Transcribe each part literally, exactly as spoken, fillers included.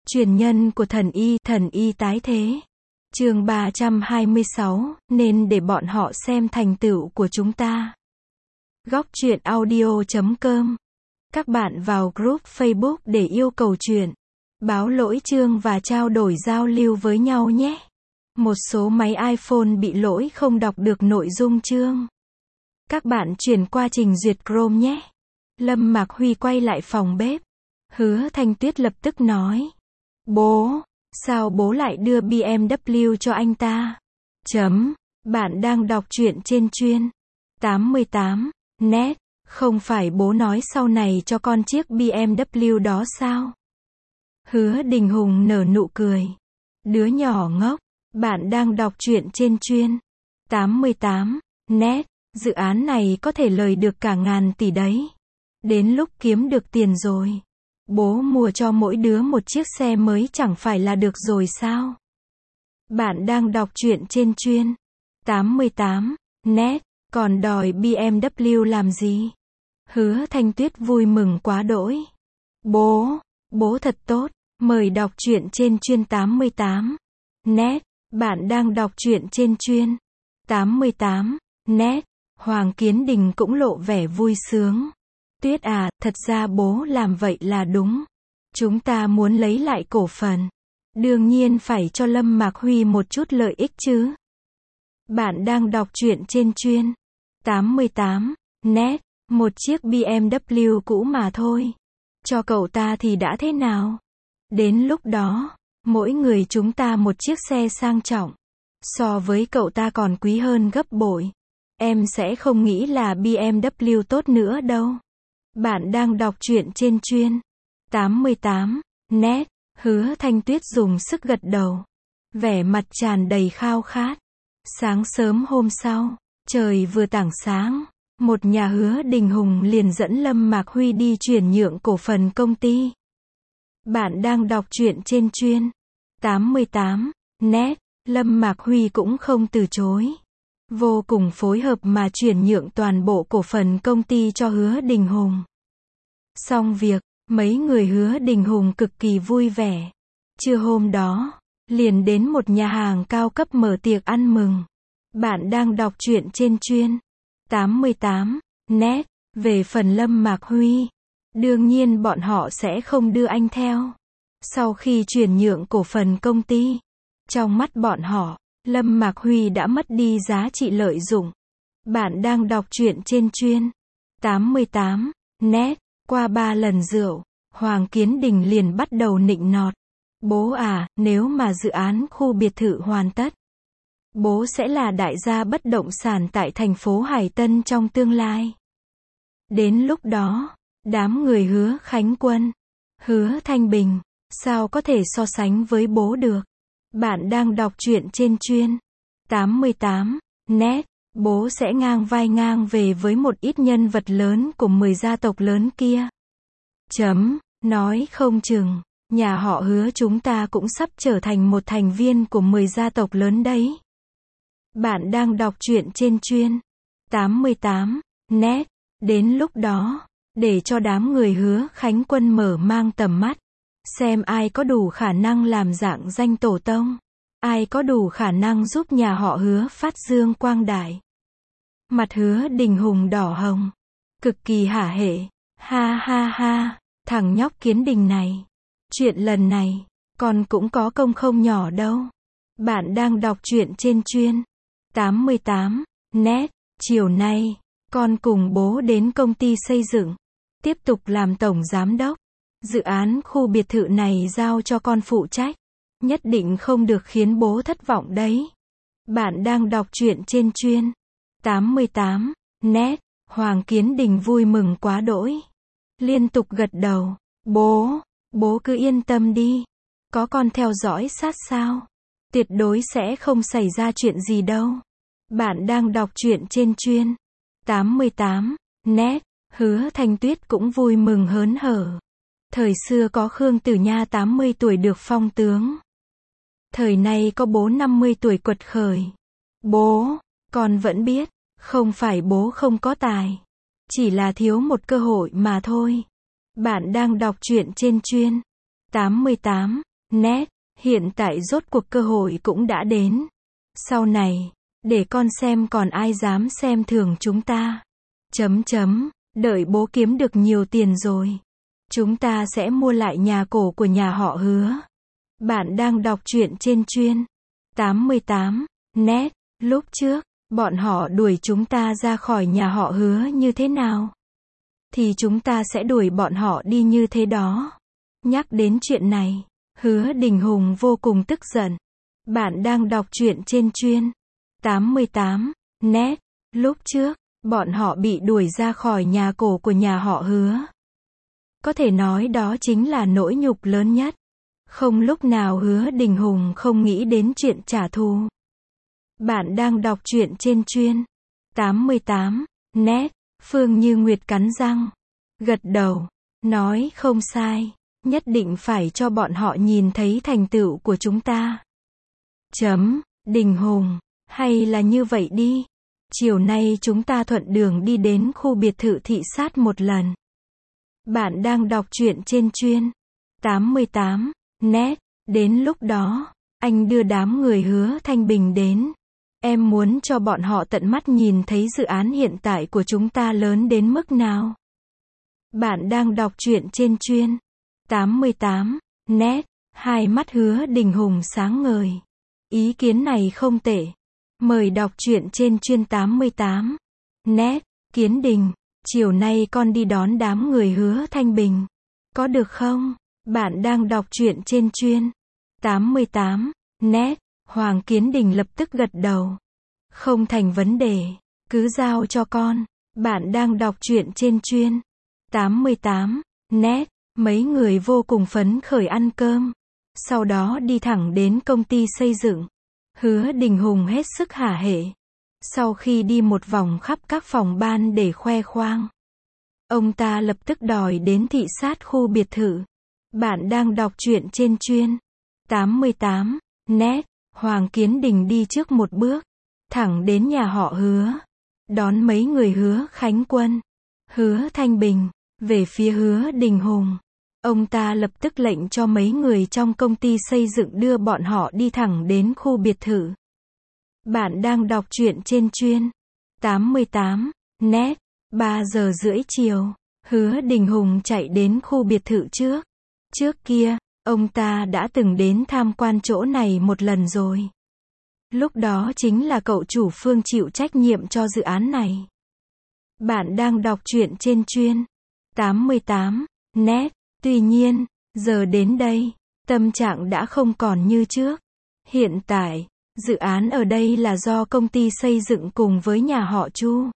Truyền nhân của thần y, thần y tái thế. Chương ba trăm hai mươi sáu, nên để bọn họ xem thành tựu của chúng ta. Góc truyện audio chấm com. Các bạn vào group Facebook để yêu cầu truyện, báo lỗi chương và trao đổi giao lưu với nhau nhé. Một số máy iPhone bị lỗi không đọc được nội dung chương. Các bạn chuyển qua trình duyệt Chrome nhé. Lâm Mạc Huy quay lại phòng bếp. Hứa Thanh Tuyết lập tức nói. Bố, sao bố lại đưa bê em vê cho anh ta? Chấm, bạn đang đọc truyện trên chuyên tám mươi tám net, không phải bố nói sau này cho con chiếc bê em vê đó sao? Hứa Đình Hùng nở nụ cười. Đứa nhỏ ngốc, bạn đang đọc truyện trên chuyên tám mươi tám net, dự án này có thể lời được cả ngàn tỷ đấy. Đến lúc kiếm được tiền rồi, bố mua cho mỗi đứa một chiếc xe mới chẳng phải là được rồi sao? Bạn đang đọc truyện trên chuyên tám mươi tám net, còn đòi bê em vê làm gì? Hứa Thanh Tuyết vui mừng quá đỗi. Bố, bố thật tốt, mời đọc truyện trên chuyên tám mươi tám net. Bạn đang đọc truyện trên chuyên tám mươi tám net. Hoàng Kiến Đình cũng lộ vẻ vui sướng. Tuyết à, thật ra bố làm vậy là đúng. Chúng ta muốn lấy lại cổ phần. Đương nhiên phải cho Lâm Mạc Huy một chút lợi ích chứ. Bạn đang đọc truyện trên chuyên tám mươi tám net, một chiếc bê em vê cũ mà thôi. Cho cậu ta thì đã thế nào? Đến lúc đó, mỗi người chúng ta một chiếc xe sang trọng. So với cậu ta còn quý hơn gấp bội. Em sẽ không nghĩ là bê em vê tốt nữa đâu. Bạn đang đọc truyện trên chuyên tám mươi tám net. Hứa Thanh Tuyết dùng sức gật đầu, vẻ mặt tràn đầy khao khát. Sáng sớm hôm sau, trời vừa tảng sáng, một nhà Hứa Đình Hùng liền dẫn Lâm Mạc Huy đi chuyển nhượng cổ phần công ty. Bạn đang đọc truyện trên chuyên tám mươi tám net. Lâm Mạc Huy cũng không từ chối, vô cùng phối hợp mà chuyển nhượng toàn bộ cổ phần công ty cho Hứa Đình Hùng. Xong việc, mấy người Hứa Đình Hùng cực kỳ vui vẻ. Trưa hôm đó, liền đến một nhà hàng cao cấp mở tiệc ăn mừng. Bạn đang đọc truyện trên chuyên tám mươi tám net. Về phần Lâm Mạc Huy, đương nhiên bọn họ sẽ không đưa anh theo. Sau khi chuyển nhượng cổ phần công ty, trong mắt bọn họ, Lâm Mạc Huy đã mất đi giá trị lợi dụng. Bạn đang đọc truyện trên chuyên tám mươi tám net. Qua ba lần rượu, Hoàng Kiến Đình liền bắt đầu nịnh nọt. Bố à, nếu mà dự án khu biệt thự hoàn tất, bố sẽ là đại gia bất động sản tại thành phố Hải Tân trong tương lai. Đến lúc đó, đám người Hứa Khánh Quân, Hứa Thanh Bình, sao có thể so sánh với bố được? Bạn đang đọc truyện trên chuyên tám mươi tám net. Bố sẽ ngang vai ngang về với một ít nhân vật lớn của mười gia tộc lớn kia. Chấm, nói không chừng, nhà họ Hứa chúng ta cũng sắp trở thành một thành viên của mười gia tộc lớn đấy. Bạn đang đọc truyện trên chuyên tám mươi tám net. Đến lúc đó, để cho đám người Hứa Khánh Quân mở mang tầm mắt, xem ai có đủ khả năng làm rạng danh tổ tông, ai có đủ khả năng giúp nhà họ Hứa phát dương quang đại. Mặt Hứa Đình Hùng đỏ hồng, cực kỳ hả hệ. Ha ha ha, thằng nhóc Kiến Đình này, chuyện lần này, con cũng có công không nhỏ đâu. Bạn đang đọc truyện trên chuyên tám mươi tám net. Chiều nay, con cùng bố đến công ty xây dựng, tiếp tục làm tổng giám đốc. Dự án khu biệt thự này giao cho con phụ trách, nhất định không được khiến bố thất vọng đấy. Bạn đang đọc truyện trên chuyên tám mươi tám net. Hoàng Kiến Đình vui mừng quá đỗi, liên tục gật đầu. Bố, bố cứ yên tâm đi, có con theo dõi sát sao, tuyệt đối sẽ không xảy ra chuyện gì đâu. Bạn đang đọc truyện trên chuyên tám mươi tám net. Hứa Thanh Tuyết cũng vui mừng hớn hở. Thời xưa có Khương Tử Nha tám mươi tuổi được phong tướng, thời nay có bố năm mươi tuổi quật khởi. Bố, con vẫn biết, không phải bố không có tài, chỉ là thiếu một cơ hội mà thôi. Bạn đang đọc truyện trên chuyên tám mươi tám net. Hiện tại rốt cuộc cơ hội cũng đã đến. Sau này, để con xem còn ai dám xem thường chúng ta. Chấm chấm, đợi bố kiếm được nhiều tiền rồi. Chúng ta sẽ mua lại nhà cổ của nhà họ Hứa. Bạn đang đọc truyện trên chuyên tám mươi tám net. Lúc trước, bọn họ đuổi chúng ta ra khỏi nhà họ Hứa như thế nào? Thì chúng ta sẽ đuổi bọn họ đi như thế đó. Nhắc đến chuyện này, Hứa Đình Hùng vô cùng tức giận. Bạn đang đọc truyện trên chuyên tám mươi tám net. Lúc trước, bọn họ bị đuổi ra khỏi nhà cổ của nhà họ Hứa. Có thể nói đó chính là nỗi nhục lớn nhất. Không lúc nào Hứa Đình Hùng không nghĩ đến chuyện trả thù. Bạn đang đọc truyện trên chuyên tám mươi tám net. Phương Như Nguyệt cắn răng, gật đầu, nói không sai, nhất định phải cho bọn họ nhìn thấy thành tựu của chúng ta. Chấm, Đình Hùng, hay là như vậy đi. Chiều nay chúng ta thuận đường đi đến khu biệt thự thị sát một lần. Bạn đang đọc truyện trên chuyên tám mươi tám net. Đến lúc đó, anh đưa đám người Hứa Thanh Bình đến. Em muốn cho bọn họ tận mắt nhìn thấy dự án hiện tại của chúng ta lớn đến mức nào. Bạn đang đọc truyện trên chuyên tám mươi tám net. Hai mắt Hứa Đình Hùng sáng ngời. Ý kiến này không tệ. Mời đọc truyện trên chuyên tám mươi tám net. Kiến Đình, chiều nay con đi đón đám người Hứa Thanh Bình. Có được không? Bạn đang đọc truyện trên chuyên tám mươi tám net. Hoàng Kiến Đình lập tức gật đầu. Không thành vấn đề, cứ giao cho con. Bạn đang đọc truyện trên chuyên tám mươi tám net. Mấy người vô cùng phấn khởi ăn cơm. Sau đó đi thẳng đến công ty xây dựng. Hứa Đình Hùng hết sức hả hệ. Sau khi đi một vòng khắp các phòng ban để khoe khoang, ông ta lập tức đòi đến thị sát khu biệt thự. Bạn đang đọc truyện trên chuyên tám mươi tám net. Hoàng Kiến Đình đi trước một bước, thẳng đến nhà họ Hứa, đón mấy người Hứa Khánh Quân, Hứa Thanh Bình. Về phía Hứa Đình Hùng, ông ta lập tức lệnh cho mấy người trong công ty xây dựng đưa bọn họ đi thẳng đến khu biệt thự. Bạn đang đọc truyện trên chuyên tám mươi tám net. ba giờ rưỡi chiều, Hứa Đình Hùng chạy đến khu biệt thự trước. Trước kia, ông ta đã từng đến tham quan chỗ này một lần rồi. Lúc đó chính là cậu chủ Phương chịu trách nhiệm cho dự án này. Bạn đang đọc truyện trên chuyên tám mươi tám net. Tuy nhiên, giờ đến đây, tâm trạng đã không còn như trước. Hiện tại, dự án ở đây là do công ty xây dựng cùng với nhà họ Chu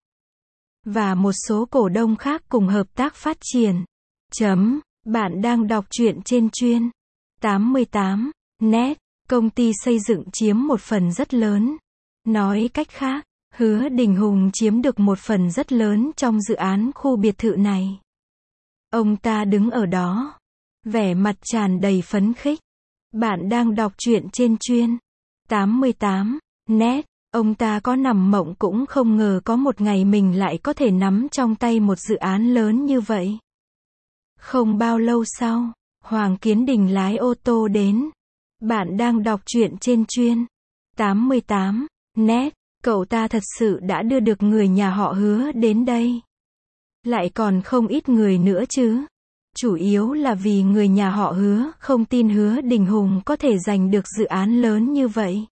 và một số cổ đông khác cùng hợp tác phát triển. Chấm, bạn đang đọc truyện trên chuyên tám mươi tám net. Công ty xây dựng chiếm một phần rất lớn. Nói cách khác, Hứa Đình Hùng chiếm được một phần rất lớn trong dự án khu biệt thự này. Ông ta đứng ở đó, vẻ mặt tràn đầy phấn khích. Bạn đang đọc truyện trên chuyên tám mươi tám net. Ông ta có nằm mộng cũng không ngờ có một ngày mình lại có thể nắm trong tay một dự án lớn như vậy. Không bao lâu sau, Hoàng Kiến Đình lái ô tô đến. Bạn đang đọc truyện trên chuyên tám mươi tám net. Cậu ta thật sự đã đưa được người nhà họ Hứa đến đây. Lại còn không ít người nữa chứ. Chủ yếu là vì người nhà họ Hứa không tin Hứa Đình Hùng có thể giành được dự án lớn như vậy.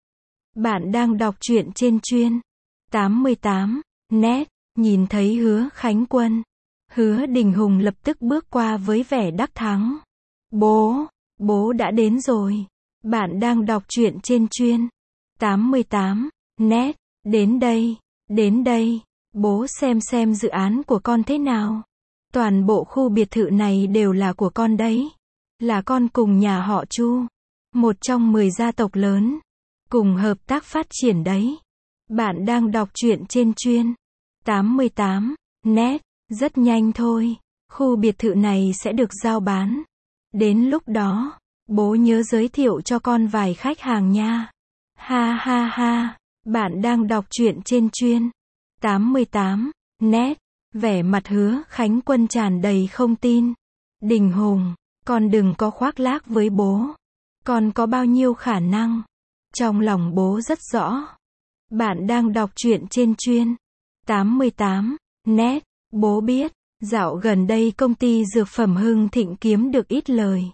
Bạn đang đọc truyện trên chuyên tám mươi tám net. Nhìn thấy Hứa Khánh Quân, Hứa Đình Hùng lập tức bước qua với vẻ đắc thắng. Bố, bố đã đến rồi. Bạn đang đọc truyện trên chuyên tám mươi tám net. Đến đây, đến đây, bố xem xem dự án của con thế nào. Toàn bộ khu biệt thự này đều là của con đấy. Là con cùng nhà họ Chu, một trong mười gia tộc lớn, cùng hợp tác phát triển đấy. Bạn đang đọc truyện trên chuyên tám mươi tám net. Rất nhanh thôi, khu biệt thự này sẽ được giao bán. Đến lúc đó, bố nhớ giới thiệu cho con vài khách hàng nha. Ha ha ha. Bạn đang đọc truyện trên chuyên tám mươi tám net. Vẻ mặt Hứa Khánh Quân tràn đầy không tin. Đình Hùng, con đừng có khoác lác với bố. Con có bao nhiêu khả năng? Trong lòng bố rất rõ. Bạn đang đọc truyện trên chuyên tám mươi tám net. Bố biết, dạo gần đây công ty dược phẩm Hưng Thịnh kiếm được ít lời.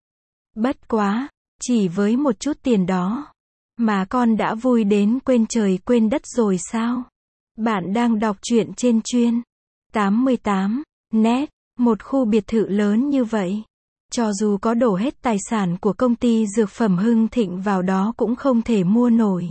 Bất quá, chỉ với một chút tiền đó, mà con đã vui đến quên trời quên đất rồi sao? Bạn đang đọc truyện trên chuyên tám mươi tám net. Một khu biệt thự lớn như vậy, cho dù có đổ hết tài sản của công ty dược phẩm Hưng Thịnh vào đó cũng không thể mua nổi.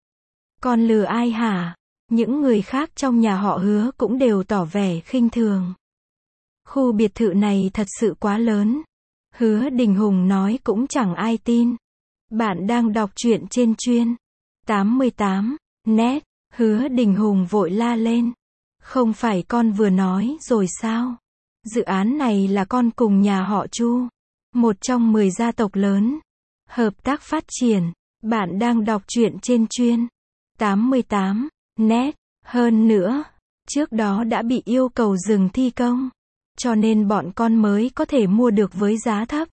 Con lừa ai hả? Những người khác trong nhà họ Hứa cũng đều tỏ vẻ khinh thường. Khu biệt thự này thật sự quá lớn. Hứa Đình Hùng nói cũng chẳng ai tin. Bạn đang đọc truyện trên chuyên tám mươi tám net. Hứa Đình Hùng vội la lên. Không phải con vừa nói rồi sao? Dự án này là con cùng nhà họ Chu, một trong mười gia tộc lớn, hợp tác phát triển. Bạn đang đọc truyện trên chuyên tám mươi tám net. Hơn nữa, trước đó đã bị yêu cầu dừng thi công, cho nên bọn con mới có thể mua được với giá thấp.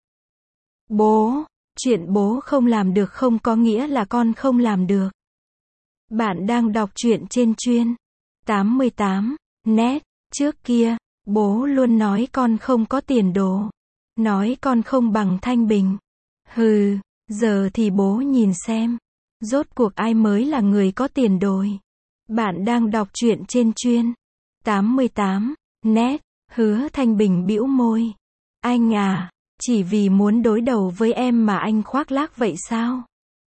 Bố, chuyện bố không làm được không có nghĩa là con không làm được. Bạn đang đọc truyện trên chuyên tám mươi tám net. Trước kia, bố luôn nói con không có tiền đồ, nói con không bằng Thanh Bình. Hừ, giờ thì bố nhìn xem, rốt cuộc ai mới là người có tiền đồ. Bạn đang đọc truyện trên chuyên tám mươi tám net. Hứa Thanh Bình bĩu môi. Anh à, chỉ vì muốn đối đầu với em mà anh khoác lác vậy sao?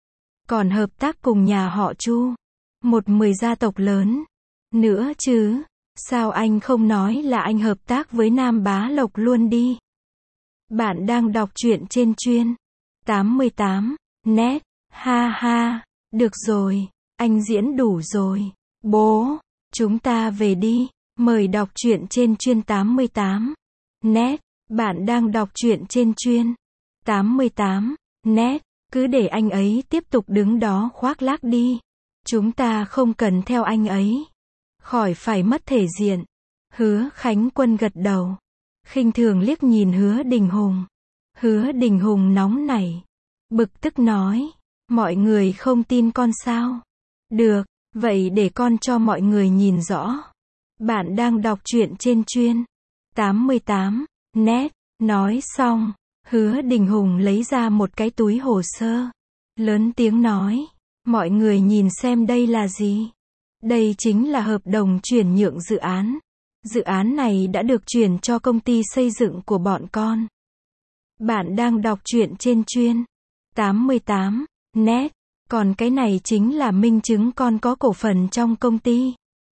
Còn hợp tác cùng nhà họ Chu, một mười gia tộc lớn, nữa chứ. Sao anh không nói là anh hợp tác với Nam Bá Lộc luôn đi? Bạn đang đọc truyện trên chuyên tám mươi tám net. Ha ha, được rồi, anh diễn đủ rồi. Bố, chúng ta về đi. Mời đọc truyện trên chuyên tám mươi tám net. Bạn đang đọc truyện trên chuyên tám mươi tám net. Cứ để anh ấy tiếp tục đứng đó khoác lác đi. Chúng ta không cần theo anh ấy, khỏi phải mất thể diện. Hứa Khánh Quân gật đầu, khinh thường liếc nhìn Hứa Đình Hùng. Hứa Đình Hùng nóng nảy, bực tức nói, mọi người không tin con sao? Được, vậy để con cho mọi người nhìn rõ. Bạn đang đọc truyện trên chuyên tám mươi tám net. Nói xong, Hứa Đình Hùng lấy ra một cái túi hồ sơ, lớn tiếng nói, mọi người nhìn xem đây là gì? Đây chính là hợp đồng chuyển nhượng dự án. Dự án này đã được chuyển cho công ty xây dựng của bọn con. Bạn đang đọc truyện trên chuyên tám mươi tám net. Còn cái này chính là minh chứng con có cổ phần trong công ty.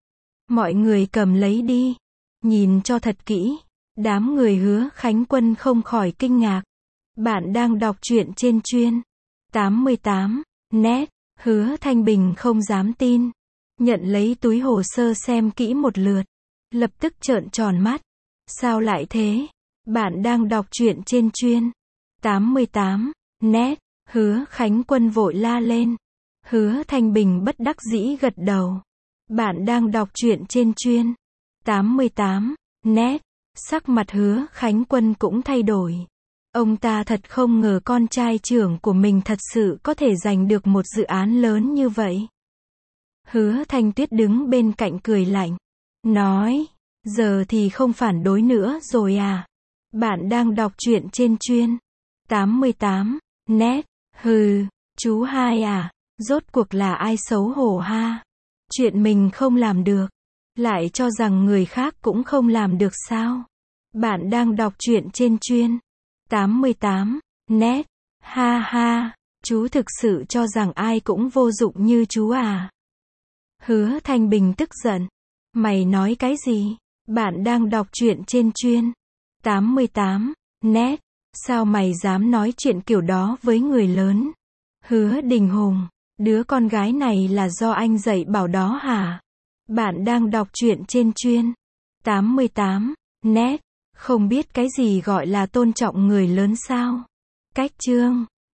Mọi người cầm lấy đi, nhìn cho thật kỹ. Đám người Hứa Khánh Quân không khỏi kinh ngạc. Bạn đang đọc truyện trên chuyên tám mươi tám net. Hứa Thanh Bình không dám tin, nhận lấy túi hồ sơ xem kỹ một lượt, lập tức trợn tròn mắt. Sao lại thế? Bạn đang đọc truyện trên chuyên tám mươi tám net. Hứa Khánh Quân vội la lên. Hứa Thanh Bình bất đắc dĩ gật đầu. Bạn đang đọc truyện trên chuyên tám mươi tám net. Sắc mặt Hứa Khánh Quân cũng thay đổi. Ông ta thật không ngờ con trai trưởng của mình thật sự có thể giành được một dự án lớn như vậy. Hứa Thanh Tuyết đứng bên cạnh cười lạnh, nói, giờ thì không phản đối nữa rồi à? Bạn đang đọc truyện trên chuyên tám mươi tám net. Hừ, chú hai à, rốt cuộc là ai xấu hổ ha? Chuyện mình không làm được, lại cho rằng người khác cũng không làm được sao? Bạn đang đọc truyện trên chuyên tám mươi tám net. Ha ha, chú thực sự cho rằng ai cũng vô dụng như chú à? Hứa Thanh Bình tức giận. Mày nói cái gì? Bạn đang đọc truyện trên chuyên tám mươi tám net. Sao mày dám nói chuyện kiểu đó với người lớn? Hứa Đình Hùng, đứa con gái này là do anh dạy bảo đó hả? Bạn đang đọc truyện trên chuyên tám mươi tám net. Không biết cái gì gọi là tôn trọng người lớn sao? Cách chương